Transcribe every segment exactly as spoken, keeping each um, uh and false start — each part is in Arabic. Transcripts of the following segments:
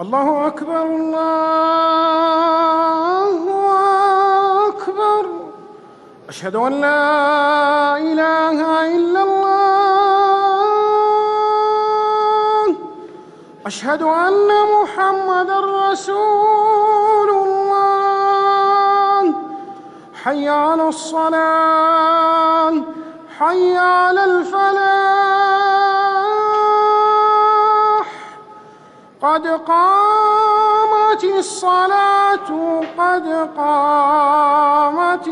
الله أكبر الله أكبر. أشهد أن لا إله إلا الله. أشهد أن محمدًا رسول الله. حي على الصلاة، حي على الفلاح. قد قامت الصلاة، قد قامت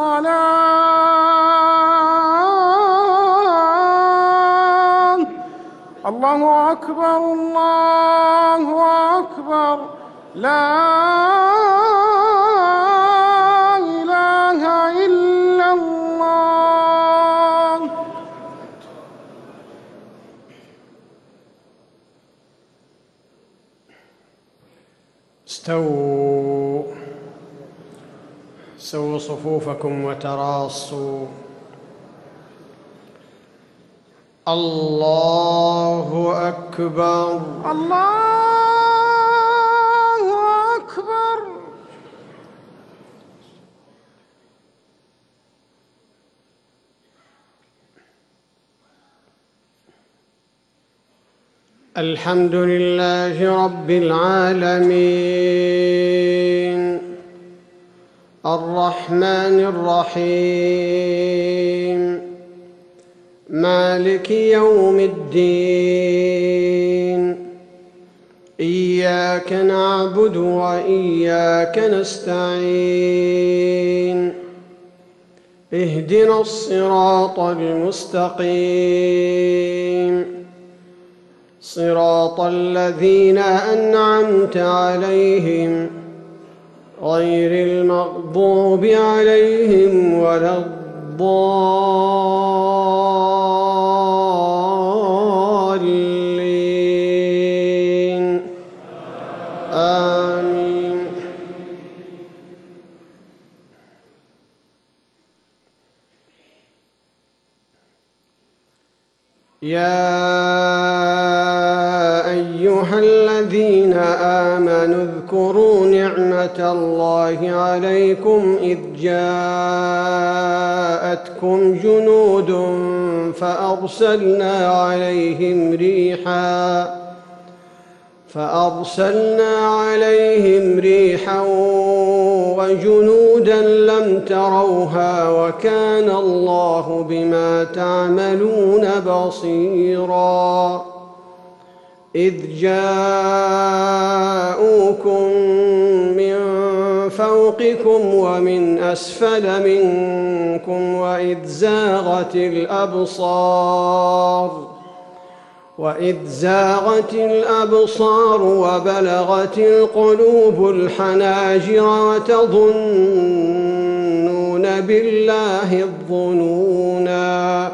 الصلاة. الله أكبر الله أكبر. لا إله إلا الله. استووا سووا صفوفكم وتراصوا. الله أكبر الله أكبر. الحمد لله رب العالمين، الرحمن الرحيم، مالك يوم الدين. إياك نعبد وإياك نستعين. اهدنا الصراط المستقيم، صراط الذين أنعمت عليهم غير المغضوب عليهم ولا الضالين. آمين. يا أيها الذين آمنوا اذكروا نعمة الله عليكم إذ جاءتكم جنود فأرسلنا عليهم ريحا فأرسلنا عليهم ريحا وجنودا لم تروها وكان الله بما تعملون بصيرا. إذ جاءوكم من فوقكم ومن أسفل منكم وإذ زاغت الأبصار وإذ زاغت الأبصار وبلغت القلوب الحناجر وتظنون بالله الظنونا.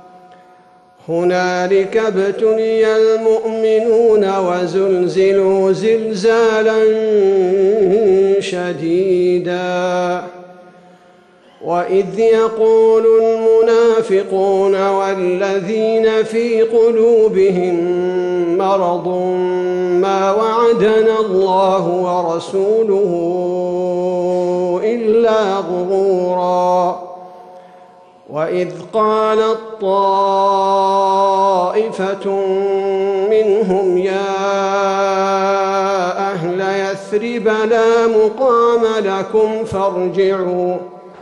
هنالك ابتلي المؤمنون وزلزلوا زلزالا شديدا. وإذ يقول المنافقون والذين في قلوبهم مرض ما وعدنا الله ورسوله إلا غرورا. وإذ قالت طائفة منهم يا أهل يثرب لا مقام لكم فارجعوا.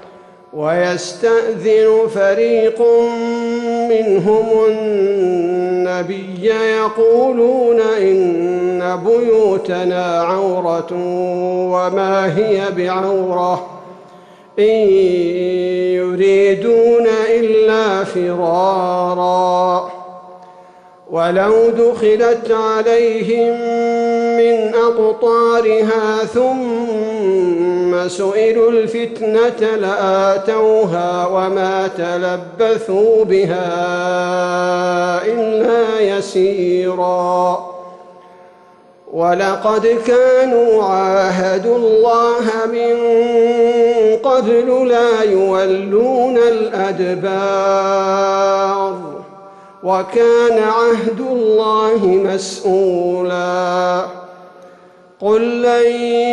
ويستأذن فريق منهم النبي يقولون إن بيوتنا عورة وما هي بعورة إن يريدون إلا فرارا. ولو دخلت عليهم من أقطارها ثم سئلوا الفتنة لآتوها وما تلبثوا بها إلا يسيرا. ولقد كانوا عاهدوا الله من قبل لا يولون الأدبار وكان عهد الله مسؤولا. قل لن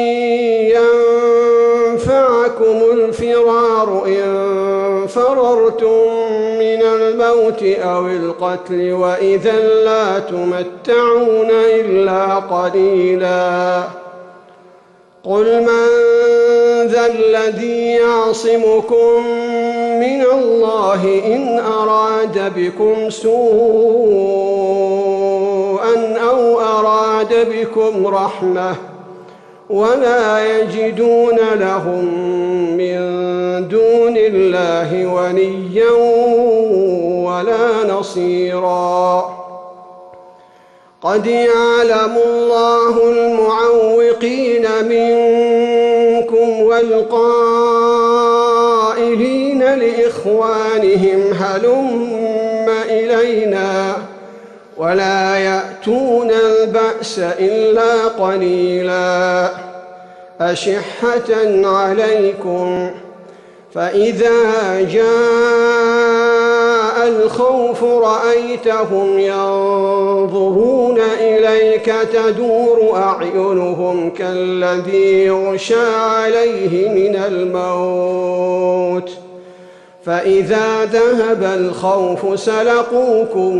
ينفعكم الفرار إن فررتم من الموت أو القتل وإذا لا تمتعون إلا قليلا قل من ذا الذي يعصمكم من الله إن أراد بكم سوءا أو أراد بكم رحمة ولا يجدون لهم من دون الله وليا ولا نصيرا قد يعلم الله المعوقين منكم والقائلين لإخوانهم هلم إلينا ولا يأتون البأس إلا قليلا أشحة عليكم فإذا جاء الخوف رأيتهم ينظرون إليك تدور أعينهم كالذي يغشى عليه من الموت فإذا ذهب الخوف سلقوكم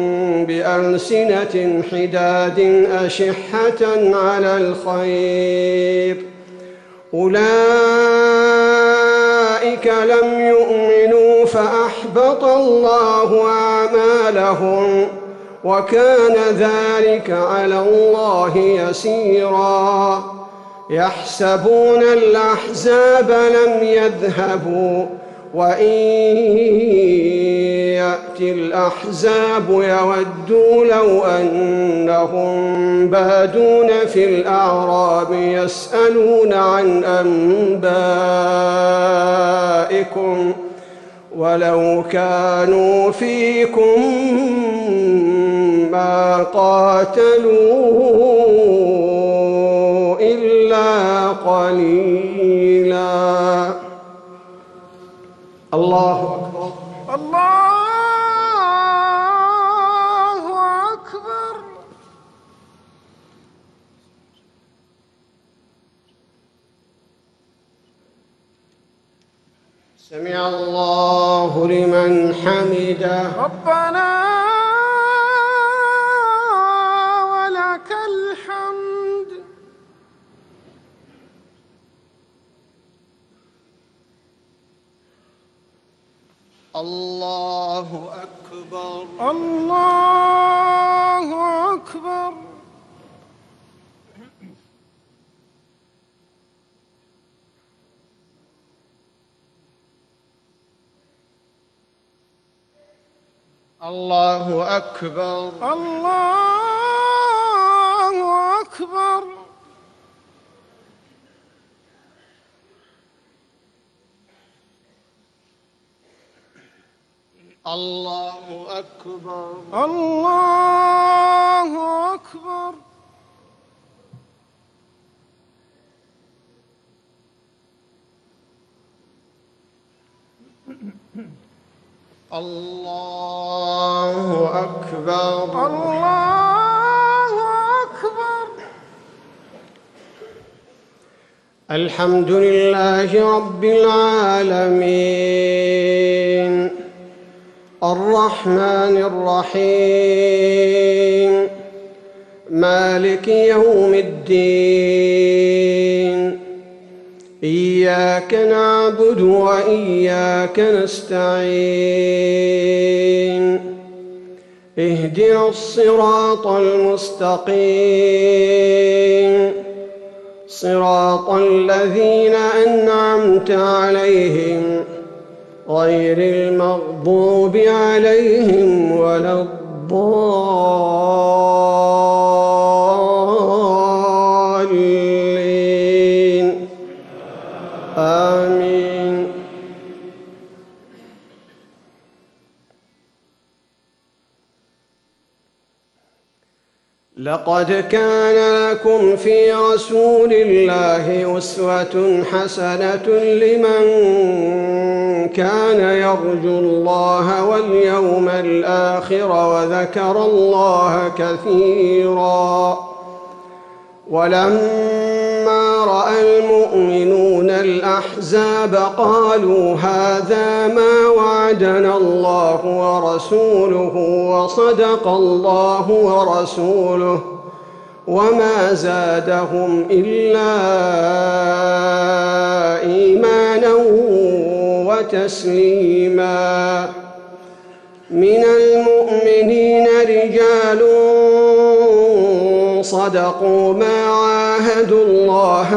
بألسنة حداد أشحة على الخير أولئك لم يؤمنوا فأحبط الله أعمالهم وكان ذلك على الله يسيرا يحسبون الأحزاب لم يذهبوا وإن يأتي الأحزاب يودوا لو أنهم بادون في الأعراب يسألون عن أنبائكم ولو كانوا فيكم ما قاتلوا إلا قليلا. الله أكبر. الله أكبر. سمع الله لمن حمده. ربنا ولك الحمد. الله أكبر. الله أكبر. الله أكبر. الله أكبر. الله أكبر. الله أكبر. الله أكبر. الله أكبر. الحمد لله رب العالمين الرحمن الرحيم مالك يوم الدين إياك نعبد وإياك نستعين اهدنا الصراط المستقيم صراط الذين أنعمت عليهم غير المغضوب عليهم ولا الضالين آمين. لقد كان لكم في رسول الله أسوة حسنة لمن كان يرجو الله واليوم الآخر وذكر الله كثيرا. ولما رأى المؤمنون الأحزاب قالوا هذا ما وعدنا الله ورسوله وصدق الله ورسوله وما زادهم إلا إيمانا وتسليما. من المؤمنين رجال صدقوا ما عاهدوا الله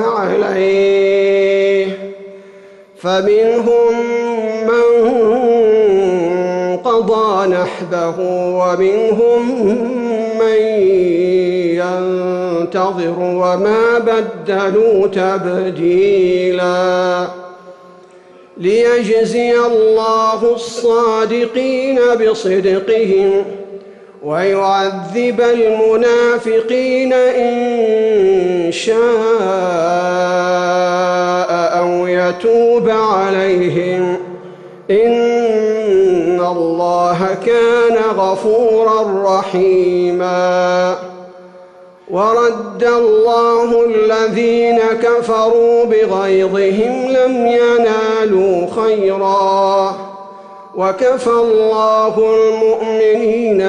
عليه فمنهم من قضى نحبه ومنهم من ينتظر وما بدلوا تبديلا. ليجزي الله الصادقين بصدقهم ويعذب المنافقين إن شاء أو يتوب عليهم إن الله كان غفورا رحيما. ورد الله الذين كفروا بغيظهم لم ينالوا خيرا وكفى الله المؤمنين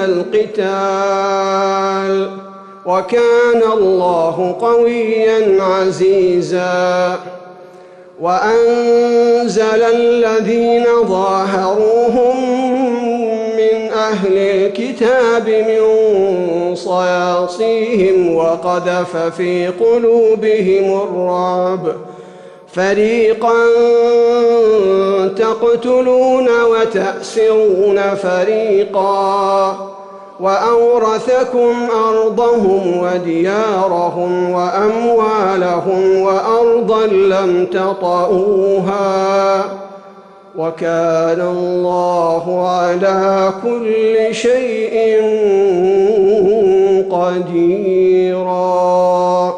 القتال وكان الله قويا عزيزا. وأنزل الذين ظاهروهم من أهل الكتاب من صياصيهم وقذف في قلوبهم الرعب فريقا تقتلون وتأسرون فريقا وأورثكم أرضهم وديارهم وأموالهم وأرضا لم تطئوها وكان الله على كل شيء قديرا.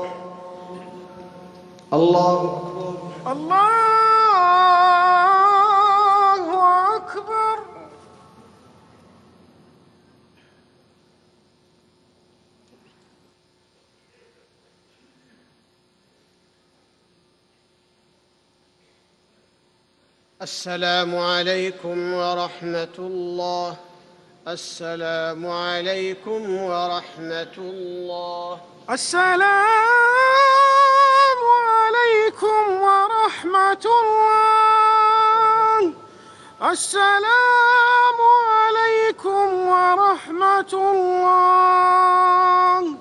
الله الله أكبر. السلام عليكم ورحمة الله. السلام عليكم ورحمة الله. السلام عليكم ورحمة الله. السلام عليكم ورحمة الله.